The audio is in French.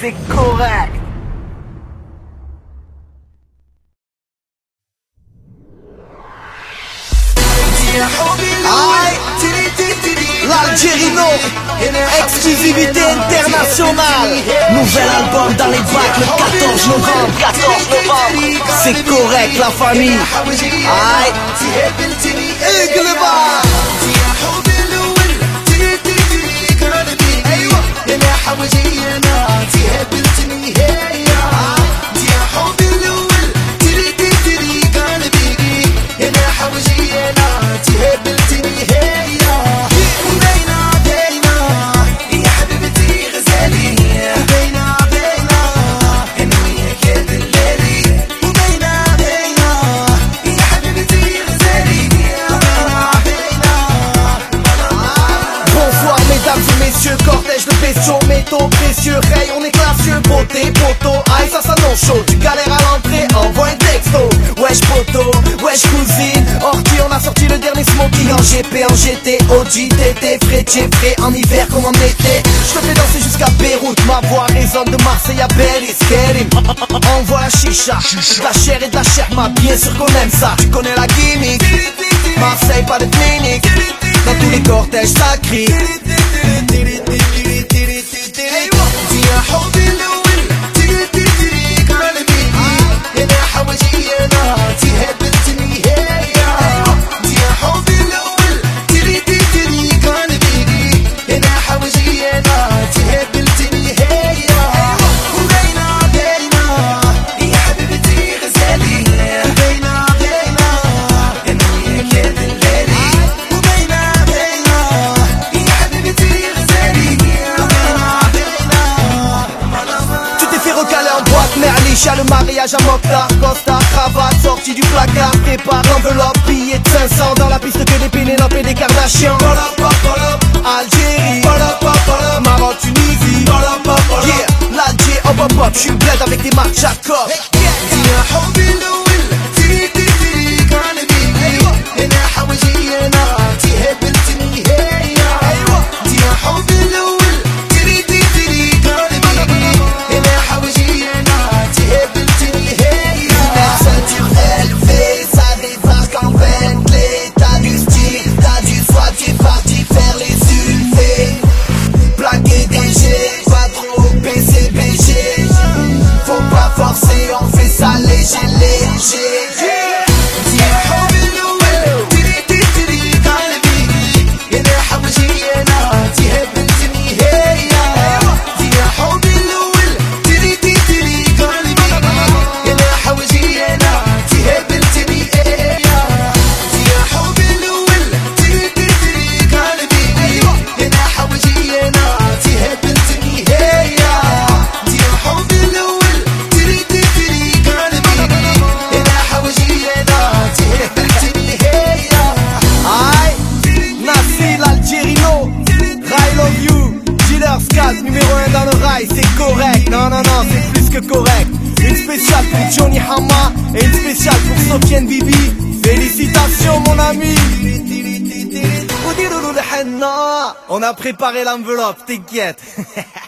c'est correct. L'Algérino, exclusivité internationale. Nouvel album dans les bacs le 14 novembre. 14 novembre. C'est correct la famille. Aïe. Aigle bas. Cortège de bestiaux, métaux précieux, hey, on est classieux, beauté, poteau, aïe, ça s'annonce chaud, tu galères à l'entrée, envoie un texto, wesh poteau, wesh cousine, ordi, on a sorti le dernier smoking en GP, en GT, OG, TT, frais, frais, en hiver comme en été, je te fais danser jusqu'à Beyrouth, ma voix résonne de Marseille à Beris, Kerim, envoie la chicha, de la chair et de la sherma, bien sûr qu'on aime ça, tu connais la gimmick, Marseille, pas de clinique, dans tous les cortèges ça crie. Le mariage à Mokhtar, Costa, cravate, sortie du placard, prépare l'enveloppe, billet de 500 dans la piste que des Pénélope et des Kardashians. Algérie, Maroc, Tunisie, yeah, l'Alger, hop hop hop, j'suis bled avec des marques Jacob. Numéro 1 dans le rail, c'est correct. Non, non, non, c'est plus que correct. Une spéciale pour Johnny Hama et une spéciale pour Sofiane Bibi. Félicitations mon ami. On a préparé l'enveloppe, t'inquiète.